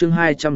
chương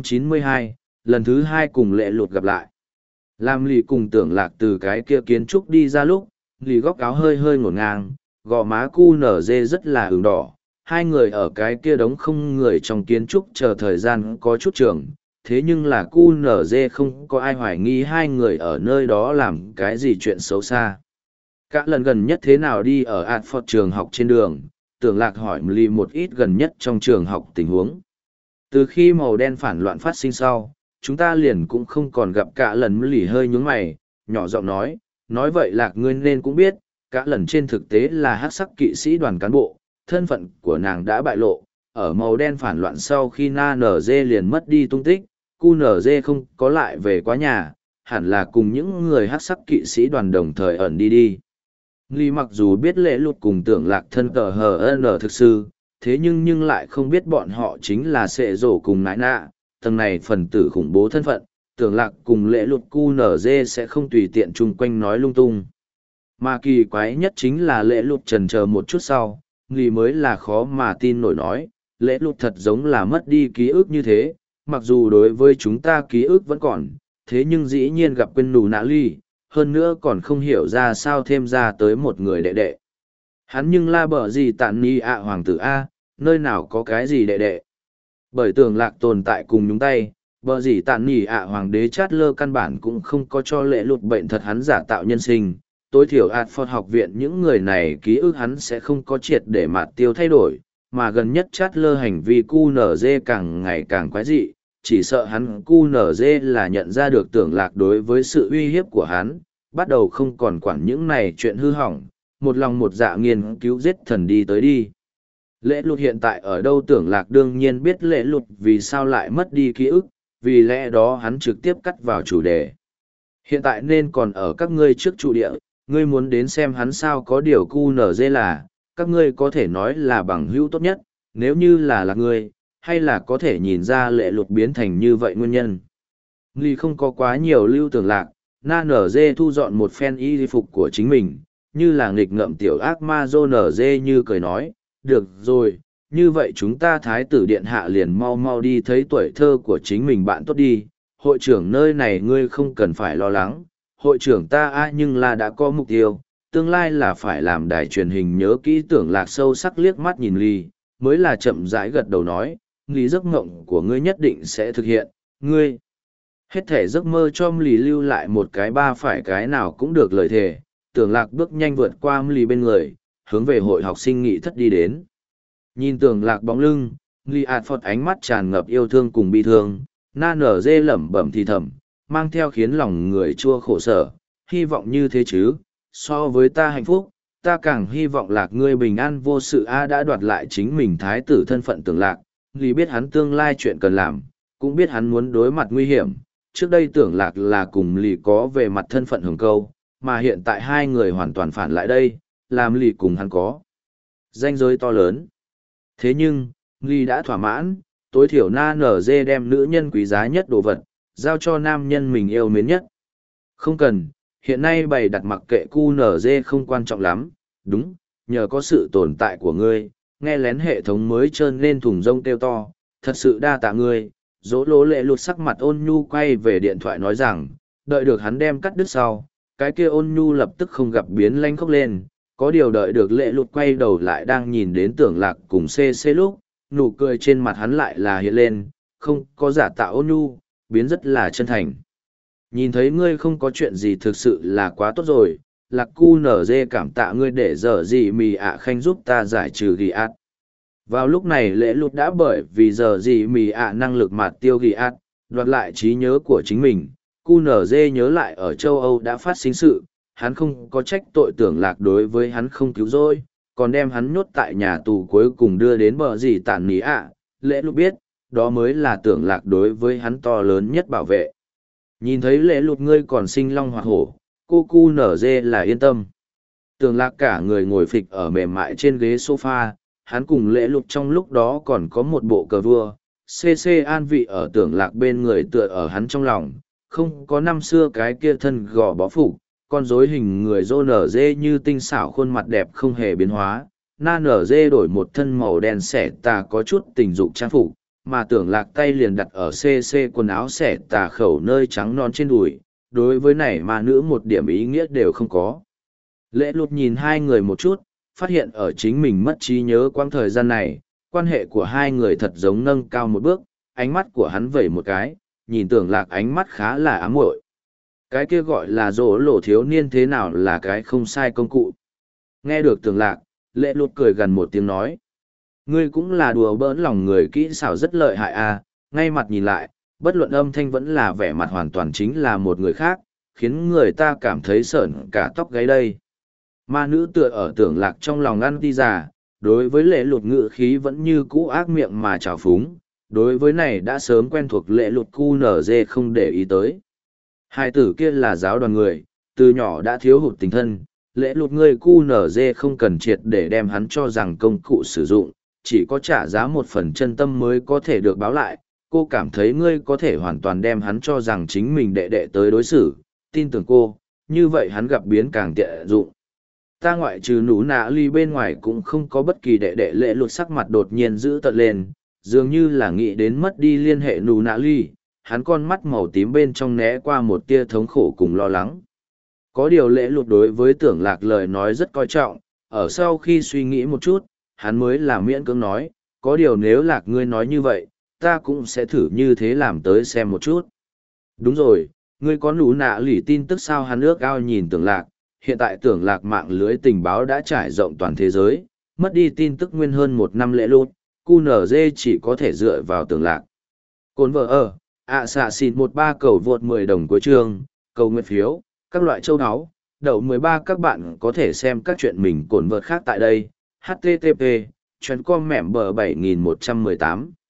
292, lần thứ hai cùng lệ lụt gặp lại. Làm lì cùng tưởng lạc từ cái kia kiến trúc đi ra lúc, lì góc áo hơi hơi ngổn ngang, gò má cu nở dê rất là ửng đỏ. Hai người ở cái kia đống không người trong kiến trúc chờ thời gian có chút trường, thế nhưng là cu nở dê không có ai hoài nghi hai người ở nơi đó làm cái gì chuyện xấu xa. Cả lần gần nhất thế nào đi ở Adford trường học trên đường, tưởng lạc hỏi lì một ít gần nhất trong trường học tình huống. Từ khi màu đen phản loạn phát sinh sau, chúng ta liền cũng không còn gặp cả lần. Lì hơi nhướng mày, nhỏ giọng nói vậy lạc ngươi nên cũng biết, cả lần trên thực tế là hắc sắc kỵ sĩ đoàn cán bộ, thân phận của nàng đã bại lộ, ở màu đen phản loạn sau khi Na Nở Dê liền mất đi tung tích, Cu Nở Dê không có lại về quá nhà, hẳn là cùng những người hắc sắc kỵ sĩ đoàn đồng thời ẩn đi. Lý mặc dù biết lễ lụt cùng tưởng lạc thân cờ HN thực sự, thế nhưng lại không biết bọn họ chính là sệ rổ cùng nãi nạ, tầng này phần tử khủng bố thân phận, tưởng lạc cùng lễ lụt Cu Nở Dê sẽ không tùy tiện chung quanh nói lung tung. Mà kỳ quái nhất chính là lễ lụt chần chờ một chút sau, Lý mới là khó mà tin nổi nói, lễ lụt thật giống là mất đi ký ức như thế, mặc dù đối với chúng ta ký ức vẫn còn, thế nhưng dĩ nhiên gặp quên nù nã ly, hơn nữa còn không hiểu ra sao thêm ra tới một người đệ đệ. Hắn nhưng la bở gì tạn ni ạ hoàng tử A, nơi nào có cái gì đệ đệ. Bởi tưởng lạc tồn tại cùng nhúng tay, bở gì tạn ni ạ hoàng đế chát lơ căn bản cũng không có cho lễ lụt bệnh thật hắn giả tạo nhân sinh. Tối thiểu Adford học viện những người này ký ức hắn sẽ không có triệt để mạt tiêu thay đổi, mà gần nhất chát lơ hành vi cu nở dê càng ngày càng quái dị, chỉ sợ hắn cu nở dê là nhận ra được tưởng lạc đối với sự uy hiếp của hắn, bắt đầu không còn quản những này chuyện hư hỏng, một lòng một dạ nghiên cứu giết thần đi tới đi. Lễ lụt hiện tại ở đâu tưởng lạc đương nhiên biết lễ lụt vì sao lại mất đi ký ức, vì lẽ đó hắn trực tiếp cắt vào chủ đề. Hiện tại nên còn ở các ngươi trước trụ địa, ngươi muốn đến xem hắn sao có điều cu nở dê là, các ngươi có thể nói là bằng hữu tốt nhất, nếu như là ngươi, hay là có thể nhìn ra lệ lụt biến thành như vậy nguyên nhân. Nghi không có quá nhiều lưu tưởng lạc, Na Nở Dê thu dọn một phen y phục của chính mình, như là nghịch ngợm tiểu ác ma Dô Nở Dê như cười nói, được rồi, như vậy chúng ta thái tử điện hạ liền mau mau đi thấy tuổi thơ của chính mình bạn tốt đi, hội trưởng nơi này ngươi không cần phải lo lắng, hội trưởng ta nhưng là đã có mục tiêu, tương lai là phải làm đài truyền hình nhớ kỹ tưởng lạc sâu sắc liếc mắt nhìn Ly, mới là chậm rãi gật đầu nói, Ly giấc mộng của ngươi nhất định sẽ thực hiện, ngươi. Hết thể giấc mơ cho Ly lưu lại một cái ba phải cái nào cũng được lời thề, tưởng lạc bước nhanh vượt qua Ly bên người, hướng về hội học sinh nghị thất đi đến. Nhìn tưởng lạc bóng lưng, Ly Adford ánh mắt tràn ngập yêu thương cùng bi thương, Na Nở Dê lẩm bẩm thì thầm, mang theo khiến lòng người chua khổ sở, hy vọng như thế chứ, so với ta hạnh phúc, ta càng hy vọng lạc ngươi bình an vô sự đã đoạt lại chính mình thái tử thân phận tưởng lạc, vì biết hắn tương lai chuyện cần làm, cũng biết hắn muốn đối mặt nguy hiểm, trước đây tưởng lạc là cùng lì có về mặt thân phận hưởng câu, mà hiện tại hai người hoàn toàn phản lại đây, làm lì cùng hắn có danh giới to lớn. Thế nhưng, lì đã thỏa mãn, tối thiểu Na Nở Dê đem nữ nhân quý giá nhất đồ vật, giao cho nam nhân mình yêu mến nhất. Không cần, hiện nay bày đặt mặc kệ cu nở dê không quan trọng lắm, đúng, nhờ có sự tồn tại của ngươi, nghe lén hệ thống mới trơn lên thùng rông kêu to, thật sự đa tạ ngươi. Dỗ lỗ lệ lụt sắc mặt ôn nhu quay về điện thoại nói rằng, đợi được hắn đem cắt đứt sau, cái kia ôn nhu lập tức không gặp biến lanh khóc lên, có điều đợi được lệ lụt quay đầu lại đang nhìn đến tưởng lạc cùng CC lúc, nụ cười trên mặt hắn lại là hiện lên, không có giả tạo ôn nhu, biến rất là chân thành. Nhìn thấy ngươi không có chuyện gì thực sự là quá tốt rồi, lạc cu nở dê cảm tạ ngươi để giờ gì mì ạ khanh giúp ta giải trừ ghi át. Vào lúc này lễ lụt đã bởi vì giờ gì mì ạ năng lực mạt tiêu ghi át, đoạt lại trí nhớ của chính mình, cu nở dê nhớ lại ở châu Âu đã phát sinh sự, hắn không có trách tội tưởng lạc đối với hắn không cứu rỗi, còn đem hắn nhốt tại nhà tù cuối cùng đưa đến bờ gì tản ní ạ, lễ lụt biết, đó mới là tưởng lạc đối với hắn to lớn nhất bảo vệ. Nhìn thấy lễ lụt ngươi còn sinh long hoặc hổ, cô cu nở dê là yên tâm. Tưởng lạc cả người ngồi phịch ở mềm mại trên ghế sofa, hắn cùng lễ lụt trong lúc đó còn có một bộ cờ vua, CC an vị ở tưởng lạc bên người tựa ở hắn trong lòng, không có năm xưa cái kia thân gò bó phục, con rối hình người rô nở dê như tinh xảo khuôn mặt đẹp không hề biến hóa, Na nở dê đổi một thân màu đen xẻ tà có chút tình dục trang phục, mà tưởng lạc tay liền đặt ở CC quần áo xẻ tà khẩu nơi trắng non trên đùi, đối với này ma nữ một điểm ý nghĩa đều không có. Lễ lụt nhìn hai người một chút, phát hiện ở chính mình mất trí nhớ quãng thời gian này, quan hệ của hai người thật giống nâng cao một bước, ánh mắt của hắn vẩy một cái, nhìn tưởng lạc ánh mắt khá là ám muội. Cái kia gọi là rỗ lộ thiếu niên thế nào là cái không sai công cụ. Nghe được tưởng lạc, lễ lụt cười gần một tiếng nói. Ngươi cũng là đùa bỡn lòng người kỹ xảo rất lợi hại à, ngay mặt nhìn lại, bất luận âm thanh vẫn là vẻ mặt hoàn toàn chính là một người khác, khiến người ta cảm thấy sởn cả tóc gáy đây. Ma nữ tựa ở tưởng lạc trong lòng ăn ti già, đối với lễ lụt ngự khí vẫn như cũ ác miệng mà trào phúng, đối với này đã sớm quen thuộc lễ lụt QNZ không để ý tới. Hai tử kia là giáo đoàn người, từ nhỏ đã thiếu hụt tình thân, lễ lụt người QNZ không cần triệt để đem hắn cho rằng công cụ sử dụng, chỉ có trả giá một phần chân tâm mới có thể được báo lại. Cô cảm thấy ngươi có thể hoàn toàn đem hắn cho rằng chính mình đệ đệ tới đối xử, tin tưởng cô, như vậy hắn gặp biến càng tiện dụng. Ta ngoại trừ nú nạ ly bên ngoài cũng không có bất kỳ đệ đệ. Lễ lụt sắc mặt đột nhiên giữ tợn lên, dường như là nghĩ đến mất đi liên hệ nú nạ ly, hắn con mắt màu tím bên trong né qua một tia thống khổ cùng lo lắng. Có điều lễ lụt đối với tưởng lạc lời nói rất coi trọng, ở sau khi suy nghĩ một chút, hắn mới là miễn cưỡng nói, có điều nếu lạc ngươi nói như vậy, ta cũng sẽ thử như thế làm tới xem một chút. Đúng rồi, ngươi có nú nạ lỉ tin tức sao? Hắn ước ao nhìn tưởng lạc, hiện tại tưởng lạc mạng lưới tình báo đã trải rộng toàn thế giới, mất đi tin tức nguyên hơn một năm. Lễ lụt, QNZ chỉ có thể dựa vào tưởng lạc. Cồn vợ ở, xạ xịn 13 cầu vượt 10 đồng cuối chương, cầu nguyện phiếu, các loại châu áo, đậu 13. Các bạn có thể xem các chuyện mình cồn vợt khác tại đây. HTTP, chuyến com mẻm bờ 7118.